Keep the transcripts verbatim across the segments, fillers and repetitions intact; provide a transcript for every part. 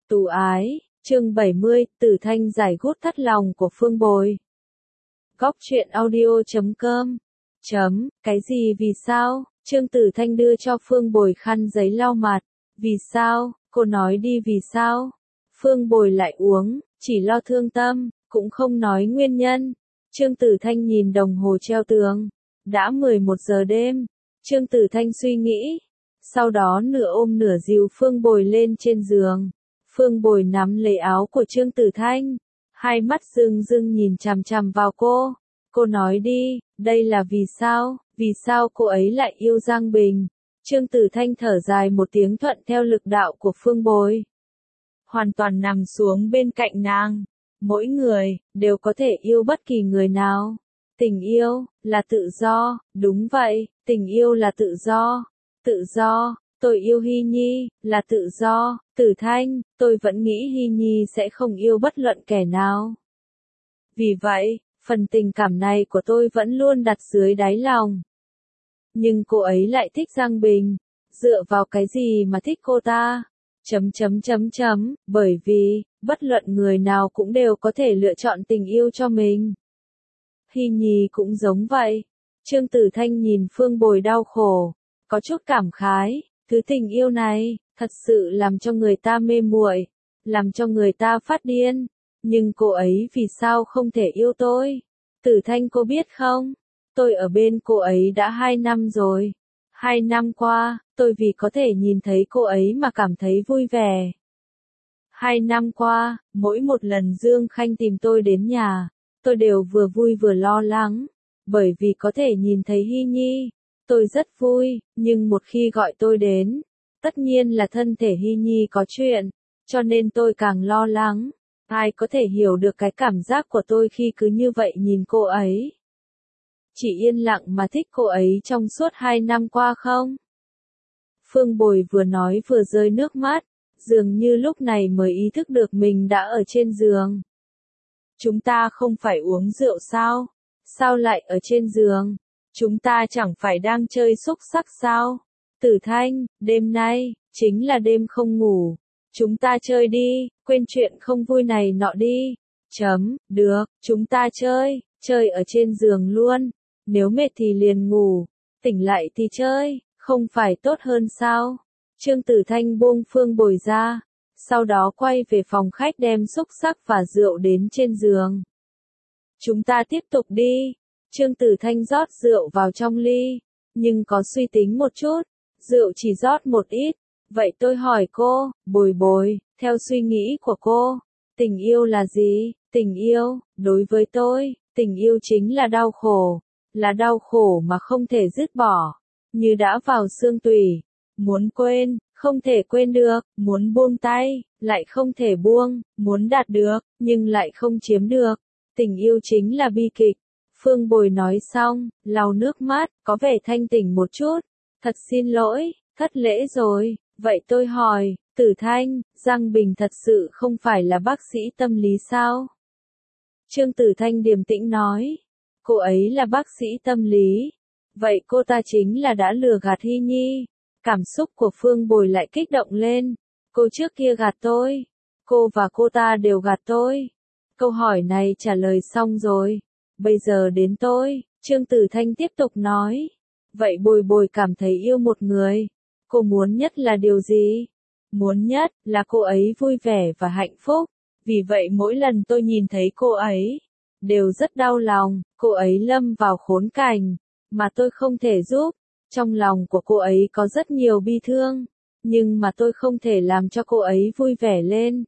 Tú ái, chương bảy mươi, Tử Thanh giải gút thắt lòng của Phương Bồi. Góc truyện audio chấm com. Chấm, cái gì vì sao? Trương Tử Thanh đưa cho Phương Bồi khăn giấy lau mặt. Vì sao? Cô nói đi vì sao? Phương Bồi lại uống, chỉ lo thương tâm, cũng không nói nguyên nhân. Trương Tử Thanh nhìn đồng hồ treo tường. Đã mười một giờ đêm. Trương Tử Thanh suy nghĩ. Sau đó nửa ôm nửa dìu Phương Bồi lên trên giường. Phương Bồi nắm lấy áo của Trương Tử Thanh. Hai mắt rưng rưng nhìn chằm chằm vào cô. Cô nói đi, đây là vì sao? Vì sao cô ấy lại yêu Giang Bình? Trương Tử Thanh thở dài một tiếng thuận theo lực đạo của Phương Bồi. Hoàn toàn nằm xuống bên cạnh nàng. Mỗi người, đều có thể yêu bất kỳ người nào. Tình yêu, là tự do, đúng vậy, tình yêu là tự do. Tự do, tôi yêu Hy Nhi, là tự do. Tử Thanh, tôi vẫn nghĩ Hy Nhi sẽ không yêu bất luận kẻ nào. Vì vậy, phần tình cảm này của tôi vẫn luôn đặt dưới đáy lòng. Nhưng cô ấy lại thích Giang Bình. Dựa vào cái gì mà thích cô ta? Chấm chấm chấm chấm, bởi vì, bất luận người nào cũng đều có thể lựa chọn tình yêu cho mình. Hy Nhi cũng giống vậy. Trương Tử Thanh nhìn Phương Bồi đau khổ, có chút cảm khái, thứ tình yêu này, thật sự làm cho người ta mê muội, làm cho người ta phát điên. Nhưng cô ấy vì sao không thể yêu tôi? Tử Thanh cô biết không? Tôi ở bên cô ấy đã hai năm rồi. Hai năm qua, tôi vì có thể nhìn thấy cô ấy mà cảm thấy vui vẻ. Hai năm qua, mỗi một lần Dương Khanh tìm tôi đến nhà, tôi đều vừa vui vừa lo lắng. Bởi vì có thể nhìn thấy Hy Nhi, tôi rất vui, nhưng một khi gọi tôi đến, tất nhiên là thân thể Hy Nhi có chuyện, cho nên tôi càng lo lắng. Ai có thể hiểu được cái cảm giác của tôi khi cứ như vậy nhìn cô ấy? Chỉ yên lặng mà thích cô ấy trong suốt hai năm qua không? Phương Bồi vừa nói vừa rơi nước mắt, dường như lúc này mới ý thức được mình đã ở trên giường. Chúng ta không phải uống rượu sao? Sao lại ở trên giường? Chúng ta chẳng phải đang chơi xúc sắc sao? Tử Thanh, đêm nay, chính là đêm không ngủ. Chúng ta chơi đi, quên chuyện không vui này nọ đi. Chấm, được, chúng ta chơi, chơi ở trên giường luôn. Nếu mệt thì liền ngủ, tỉnh lại thì chơi, không phải tốt hơn sao? Trương Tử Thanh buông Phương Bồi ra, sau đó quay về phòng khách đem xúc sắc và rượu đến trên giường. Chúng ta tiếp tục đi. Trương Tử Thanh rót rượu vào trong ly, nhưng có suy tính một chút, rượu chỉ rót một ít. Vậy tôi hỏi cô, Bồi Bồi, theo suy nghĩ của cô, tình yêu là gì? Tình yêu, đối với tôi, tình yêu chính là đau khổ, là đau khổ mà không thể dứt bỏ, như đã vào xương tủy, muốn quên, không thể quên được, muốn buông tay, lại không thể buông, muốn đạt được, nhưng lại không chiếm được. Tình yêu chính là bi kịch. Phương Bồi nói xong, lau nước mắt, có vẻ thanh tỉnh một chút. Thật xin lỗi, thất lễ rồi. Vậy tôi hỏi, Tử Thanh, Giang Bình thật sự không phải là bác sĩ tâm lý sao? Trương Tử Thanh điềm tĩnh nói, cô ấy là bác sĩ tâm lý. Vậy cô ta chính là đã lừa gạt Hy Nhi. Cảm xúc của Phương Bồi lại kích động lên. Cô trước kia gạt tôi. Cô và cô ta đều gạt tôi. Câu hỏi này trả lời xong rồi. Bây giờ đến tôi. Trương Tử Thanh tiếp tục nói. Vậy Bồi Bồi cảm thấy yêu một người. Cô muốn nhất là điều gì? Muốn nhất là cô ấy vui vẻ và hạnh phúc. Vì vậy mỗi lần tôi nhìn thấy cô ấy, đều rất đau lòng. Cô ấy lâm vào khốn cảnh, mà tôi không thể giúp. Trong lòng của cô ấy có rất nhiều bi thương, nhưng mà tôi không thể làm cho cô ấy vui vẻ lên.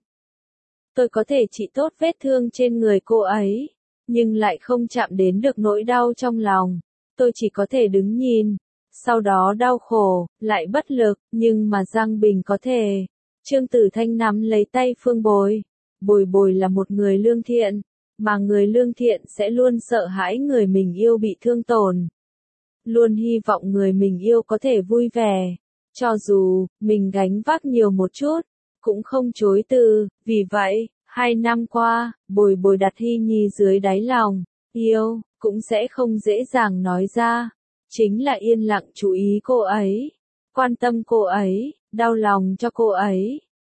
Tôi có thể trị tốt vết thương trên người cô ấy, nhưng lại không chạm đến được nỗi đau trong lòng. Tôi chỉ có thể đứng nhìn, sau đó đau khổ, lại bất lực, nhưng mà Giang Bình có thể. Trương Tử Thanh nắm lấy tay Phương Bồi. Bồi Bồi là một người lương thiện, mà người lương thiện sẽ luôn sợ hãi người mình yêu bị thương tổn. Luôn hy vọng người mình yêu có thể vui vẻ. Cho dù, mình gánh vác nhiều một chút, cũng không chối từ. Vì vậy, hai năm qua, Bồi Bồi đặt Hy Nhi dưới đáy lòng. Yêu, cũng sẽ không dễ dàng nói ra. Chính là yên lặng chú ý cô ấy, quan tâm cô ấy, đau lòng cho cô ấy.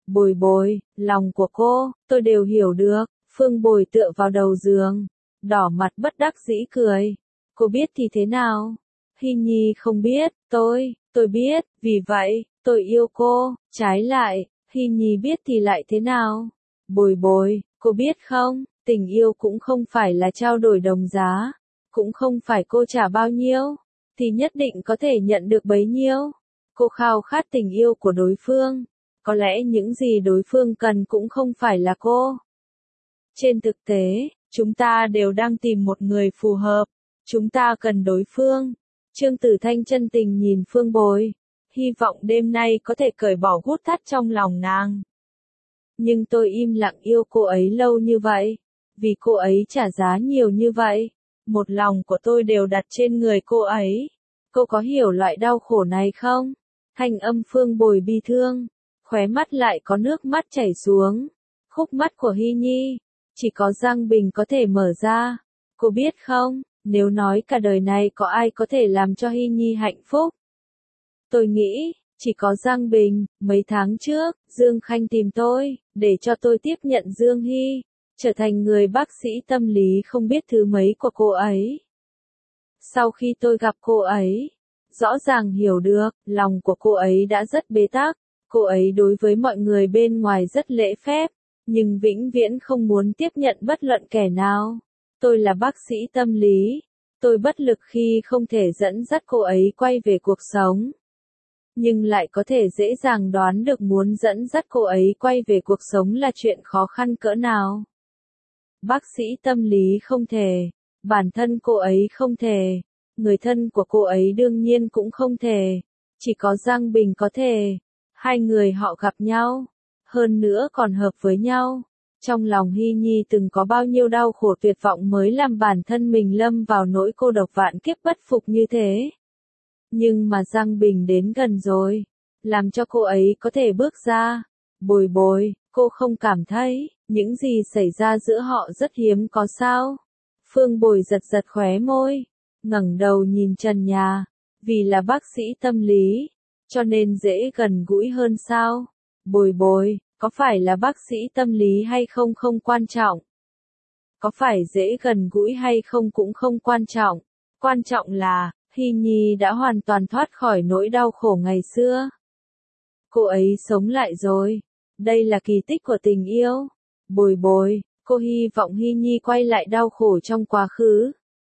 Bồi bồi, lòng của cô, tôi đều hiểu được. Phương Bồi tựa vào đầu giường, đỏ mặt bất đắc dĩ cười. Cô biết thì thế nào? Hy Nhi không biết, tôi, tôi biết, vì vậy, tôi yêu cô. Trái lại, Hy Nhi biết thì lại thế nào? Bồi bồi, cô biết không, tình yêu cũng không phải là trao đổi đồng giá, cũng không phải cô trả bao nhiêu, thì nhất định có thể nhận được bấy nhiêu. Cô khao khát tình yêu của đối phương, có lẽ những gì đối phương cần cũng không phải là cô. Trên thực tế, chúng ta đều đang tìm một người phù hợp, chúng ta cần đối phương. Trương Tử Thanh chân tình nhìn Phương Bồi, hy vọng đêm nay có thể cởi bỏ gút thắt trong lòng nàng. Nhưng tôi im lặng yêu cô ấy lâu như vậy, vì cô ấy trả giá nhiều như vậy, một lòng của tôi đều đặt trên người cô ấy. Cô có hiểu loại đau khổ này không? Thanh âm Phương Bồi bi thương, khóe mắt lại có nước mắt chảy xuống. Khúc mắt của Hy Nhi, chỉ có Giang Bình có thể mở ra. Cô biết không, nếu nói cả đời này có ai có thể làm cho Hy Nhi hạnh phúc? Tôi nghĩ, chỉ có Giang Bình. Mấy tháng trước, Dương Khanh tìm tôi, để cho tôi tiếp nhận Dương Hy, trở thành người bác sĩ tâm lý không biết thứ mấy của cô ấy. Sau khi tôi gặp cô ấy, rõ ràng hiểu được, lòng của cô ấy đã rất bế tắc, cô ấy đối với mọi người bên ngoài rất lễ phép, nhưng vĩnh viễn không muốn tiếp nhận bất luận kẻ nào. Tôi là bác sĩ tâm lý, tôi bất lực khi không thể dẫn dắt cô ấy quay về cuộc sống. Nhưng lại có thể dễ dàng đoán được muốn dẫn dắt cô ấy quay về cuộc sống là chuyện khó khăn cỡ nào. Bác sĩ tâm lý không thể, bản thân cô ấy không thể, người thân của cô ấy đương nhiên cũng không thể, chỉ có Giang Bình có thể. Hai người họ gặp nhau, hơn nữa còn hợp với nhau. Trong lòng Hy Nhi từng có bao nhiêu đau khổ tuyệt vọng mới làm bản thân mình lâm vào nỗi cô độc vạn kiếp bất phục như thế. Nhưng mà Giang Bình đến gần rồi, làm cho cô ấy có thể bước ra. Bồi bồi, cô không cảm thấy, những gì xảy ra giữa họ rất hiếm có sao? Phương Bồi giật giật khóe môi, ngẩng đầu nhìn trần nhà, vì là bác sĩ tâm lý, cho nên dễ gần gũi hơn sao? Bồi bồi, có phải là bác sĩ tâm lý hay không không quan trọng. Có phải dễ gần gũi hay không cũng không quan trọng. Quan trọng là, Hy Nhi đã hoàn toàn thoát khỏi nỗi đau khổ ngày xưa. Cô ấy sống lại rồi. Đây là kỳ tích của tình yêu. Bồi bồi, cô hy vọng Hy Nhi quay lại đau khổ trong quá khứ.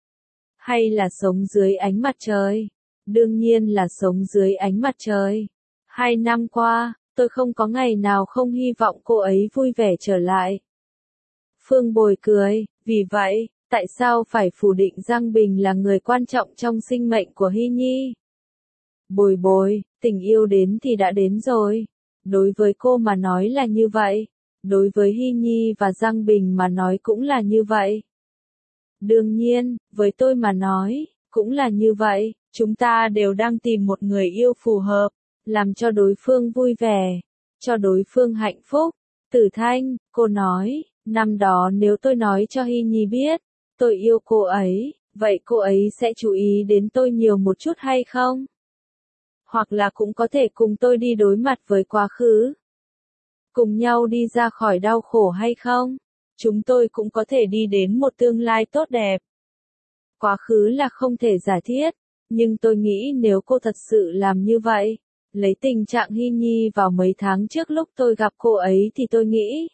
Hay là sống dưới ánh mặt trời? Đương nhiên là sống dưới ánh mặt trời. Hai năm qua, tôi không có ngày nào không hy vọng cô ấy vui vẻ trở lại. Phương Bồi cười, vì vậy, tại sao phải phủ định Giang Bình là người quan trọng trong sinh mệnh của Hy Nhi? Bồi bồi, tình yêu đến thì đã đến rồi. Đối với cô mà nói là như vậy. Đối với Hy Nhi và Giang Bình mà nói cũng là như vậy. Đương nhiên, với tôi mà nói, cũng là như vậy. Chúng ta đều đang tìm một người yêu phù hợp, làm cho đối phương vui vẻ, cho đối phương hạnh phúc. Tử Thanh, cô nói, năm đó nếu tôi nói cho Hy Nhi biết, tôi yêu cô ấy, vậy cô ấy sẽ chú ý đến tôi nhiều một chút hay không? Hoặc là cũng có thể cùng tôi đi đối mặt với quá khứ. Cùng nhau đi ra khỏi đau khổ hay không? Chúng tôi cũng có thể đi đến một tương lai tốt đẹp. Quá khứ là không thể giả thiết, nhưng tôi nghĩ nếu cô thật sự làm như vậy, lấy tình trạng Hy Nhi vào mấy tháng trước lúc tôi gặp cô ấy thì tôi nghĩ,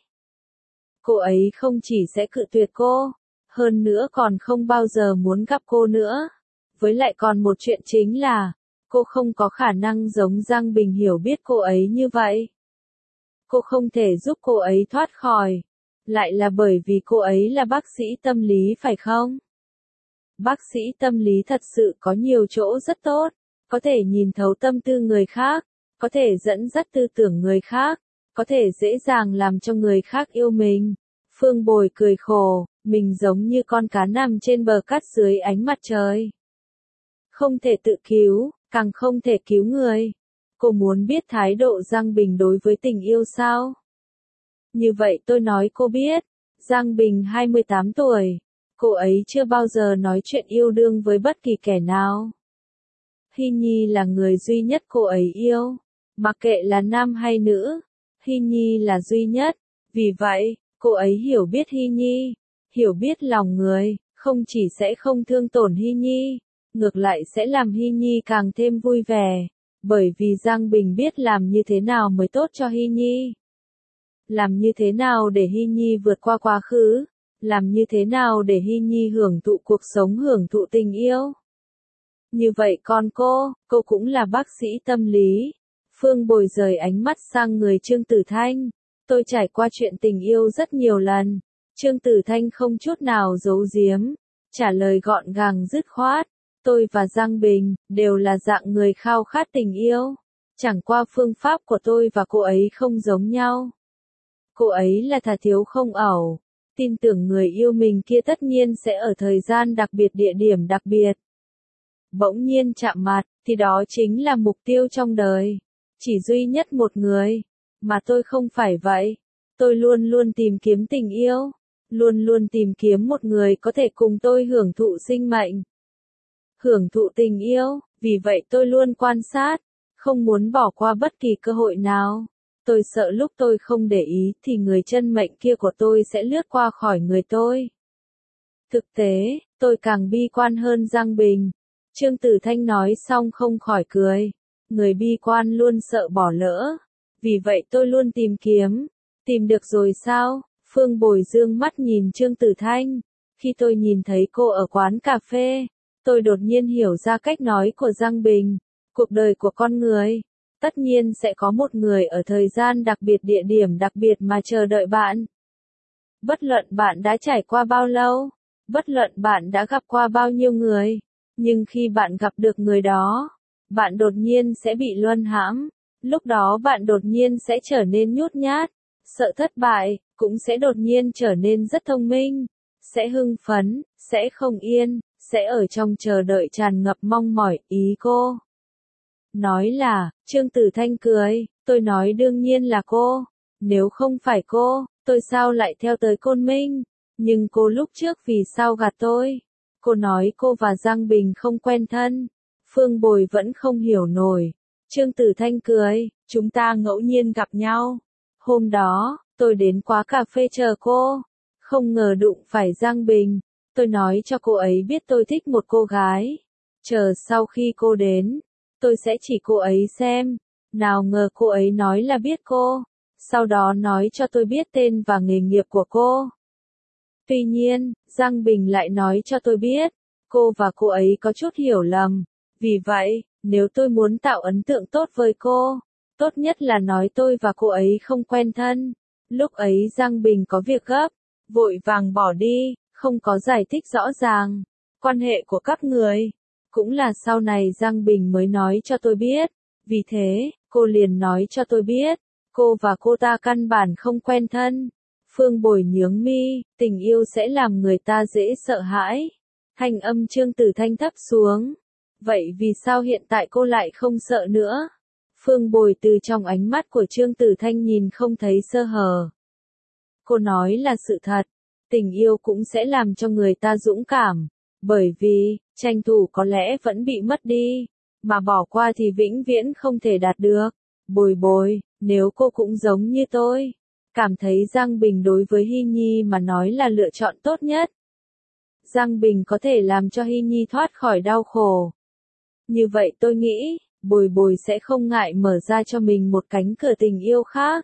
cô ấy không chỉ sẽ cự tuyệt cô, hơn nữa còn không bao giờ muốn gặp cô nữa. Với lại còn một chuyện chính là, cô không có khả năng giống Giang Bình hiểu biết cô ấy như vậy. Cô không thể giúp cô ấy thoát khỏi. Lại là bởi vì cô ấy là bác sĩ tâm lý phải không? Bác sĩ tâm lý thật sự có nhiều chỗ rất tốt, có thể nhìn thấu tâm tư người khác, có thể dẫn dắt tư tưởng người khác, có thể dễ dàng làm cho người khác yêu mình. Phương Bồi cười khổ, mình giống như con cá nằm trên bờ cát dưới ánh mặt trời. Không thể tự cứu, càng không thể cứu người. Cô muốn biết thái độ Giang Bình đối với tình yêu sao? Như vậy tôi nói cô biết, Giang Bình hai mươi tám tuổi, cô ấy chưa bao giờ nói chuyện yêu đương với bất kỳ kẻ nào. Hy Nhi là người duy nhất cô ấy yêu, mặc kệ là nam hay nữ. Hy Nhi là duy nhất. Vì vậy, cô ấy hiểu biết Hy Nhi, hiểu biết lòng người, không chỉ sẽ không thương tổn Hy Nhi, ngược lại sẽ làm Hy Nhi càng thêm vui vẻ, bởi vì Giang Bình biết làm như thế nào mới tốt cho Hy Nhi. Làm như thế nào để Hy Nhi vượt qua quá khứ, làm như thế nào để Hy Nhi hưởng thụ cuộc sống, hưởng thụ tình yêu. Như vậy con cô, cô cũng là bác sĩ tâm lý. Phương Bồi rời ánh mắt sang người Trương Tử Thanh. Tôi trải qua chuyện tình yêu rất nhiều lần. Trương Tử Thanh không chút nào giấu giếm, trả lời gọn gàng dứt khoát. Tôi và Giang Bình đều là dạng người khao khát tình yêu. Chẳng qua phương pháp của tôi và cô ấy không giống nhau. Cô ấy là thà thiếu không ẩu, tin tưởng người yêu mình kia tất nhiên sẽ ở thời gian đặc biệt, địa điểm đặc biệt. Bỗng nhiên chạm mặt, thì đó chính là mục tiêu trong đời. Chỉ duy nhất một người. Mà tôi không phải vậy. Tôi luôn luôn tìm kiếm tình yêu. Luôn luôn tìm kiếm một người có thể cùng tôi hưởng thụ sinh mệnh. Hưởng thụ tình yêu, vì vậy tôi luôn quan sát. Không muốn bỏ qua bất kỳ cơ hội nào. Tôi sợ lúc tôi không để ý thì người chân mệnh kia của tôi sẽ lướt qua khỏi người tôi. Thực tế, tôi càng bi quan hơn Giang Bình. Trương Tử Thanh nói xong không khỏi cười. Người bi quan luôn sợ bỏ lỡ. Vì vậy tôi luôn tìm kiếm. Tìm được rồi sao? Phương Bồi dương mắt nhìn Trương Tử Thanh. Khi tôi nhìn thấy cô ở quán cà phê, tôi đột nhiên hiểu ra cách nói của Giang Bình. Cuộc đời của con người, tất nhiên sẽ có một người ở thời gian đặc biệt, địa điểm đặc biệt mà chờ đợi bạn. Bất luận bạn đã trải qua bao lâu, bất luận bạn đã gặp qua bao nhiêu người, nhưng khi bạn gặp được người đó, bạn đột nhiên sẽ bị luân hãm. Lúc đó bạn đột nhiên sẽ trở nên nhút nhát, sợ thất bại, cũng sẽ đột nhiên trở nên rất thông minh, sẽ hưng phấn, sẽ không yên, sẽ ở trong chờ đợi tràn ngập mong mỏi. Ý cô nói là, Trương Tử Thanh cười, tôi nói đương nhiên là cô. Nếu không phải cô, tôi sao lại theo tới Côn Minh? Nhưng cô lúc trước vì sao gạt tôi? Cô nói cô và Giang Bình không quen thân. Phương Bồi vẫn không hiểu nổi. Trương Tử Thanh cười, chúng ta ngẫu nhiên gặp nhau. Hôm đó, tôi đến quán cà phê chờ cô. Không ngờ đụng phải Giang Bình. Tôi nói cho cô ấy biết tôi thích một cô gái. Chờ sau khi cô đến, tôi sẽ chỉ cô ấy xem. Nào ngờ cô ấy nói là biết cô. Sau đó nói cho tôi biết tên và nghề nghiệp của cô. Tuy nhiên, Giang Bình lại nói cho tôi biết, cô và cô ấy có chút hiểu lầm. Vì vậy, nếu tôi muốn tạo ấn tượng tốt với cô, tốt nhất là nói tôi và cô ấy không quen thân. Lúc ấy Giang Bình có việc gấp, vội vàng bỏ đi, không có giải thích rõ ràng. Quan hệ của các người, cũng là sau này Giang Bình mới nói cho tôi biết. Vì thế, cô liền nói cho tôi biết, cô và cô ta căn bản không quen thân. Phương Bồi nhướng mi, tình yêu sẽ làm người ta dễ sợ hãi. Thanh âm Trương Tử Thanh thấp xuống. Vậy vì sao hiện tại cô lại không sợ nữa? Phương Bồi từ trong ánh mắt của Trương Tử Thanh nhìn không thấy sơ hở. Cô nói là sự thật. Tình yêu cũng sẽ làm cho người ta dũng cảm. Bởi vì, tranh thủ có lẽ vẫn bị mất đi. Mà bỏ qua thì vĩnh viễn không thể đạt được. Bồi Bồi, nếu cô cũng giống như tôi, cảm thấy Giang Bình đối với Hy Nhi mà nói là lựa chọn tốt nhất. Giang Bình có thể làm cho Hy Nhi thoát khỏi đau khổ. Như vậy tôi nghĩ, Bồi Bồi sẽ không ngại mở ra cho mình một cánh cửa tình yêu khác.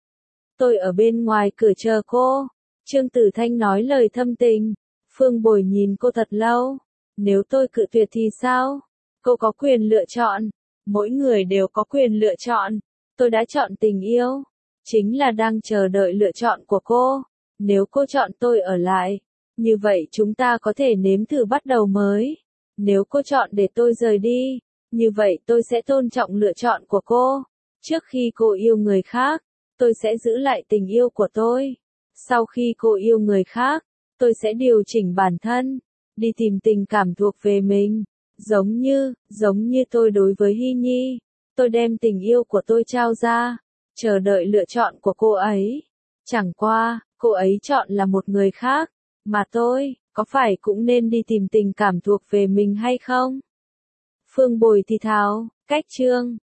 Tôi ở bên ngoài cửa chờ cô. Trương Tử Thanh nói lời thâm tình. Phương Bồi nhìn cô thật lâu. Nếu tôi cự tuyệt thì sao? Cô có quyền lựa chọn. Mỗi người đều có quyền lựa chọn. Tôi đã chọn tình yêu. Chính là đang chờ đợi lựa chọn của cô. Nếu cô chọn tôi ở lại, như vậy chúng ta có thể nếm thử bắt đầu mới. Nếu cô chọn để tôi rời đi, như vậy tôi sẽ tôn trọng lựa chọn của cô. Trước khi cô yêu người khác, tôi sẽ giữ lại tình yêu của tôi. Sau khi cô yêu người khác, tôi sẽ điều chỉnh bản thân, đi tìm tình cảm thuộc về mình. Giống như, giống như tôi đối với Hy Nhi, tôi đem tình yêu của tôi trao ra, chờ đợi lựa chọn của cô ấy. Chẳng qua, cô ấy chọn là một người khác, mà tôi, có phải cũng nên đi tìm tình cảm thuộc về mình hay không? Phương Bồi thì thào, cách chương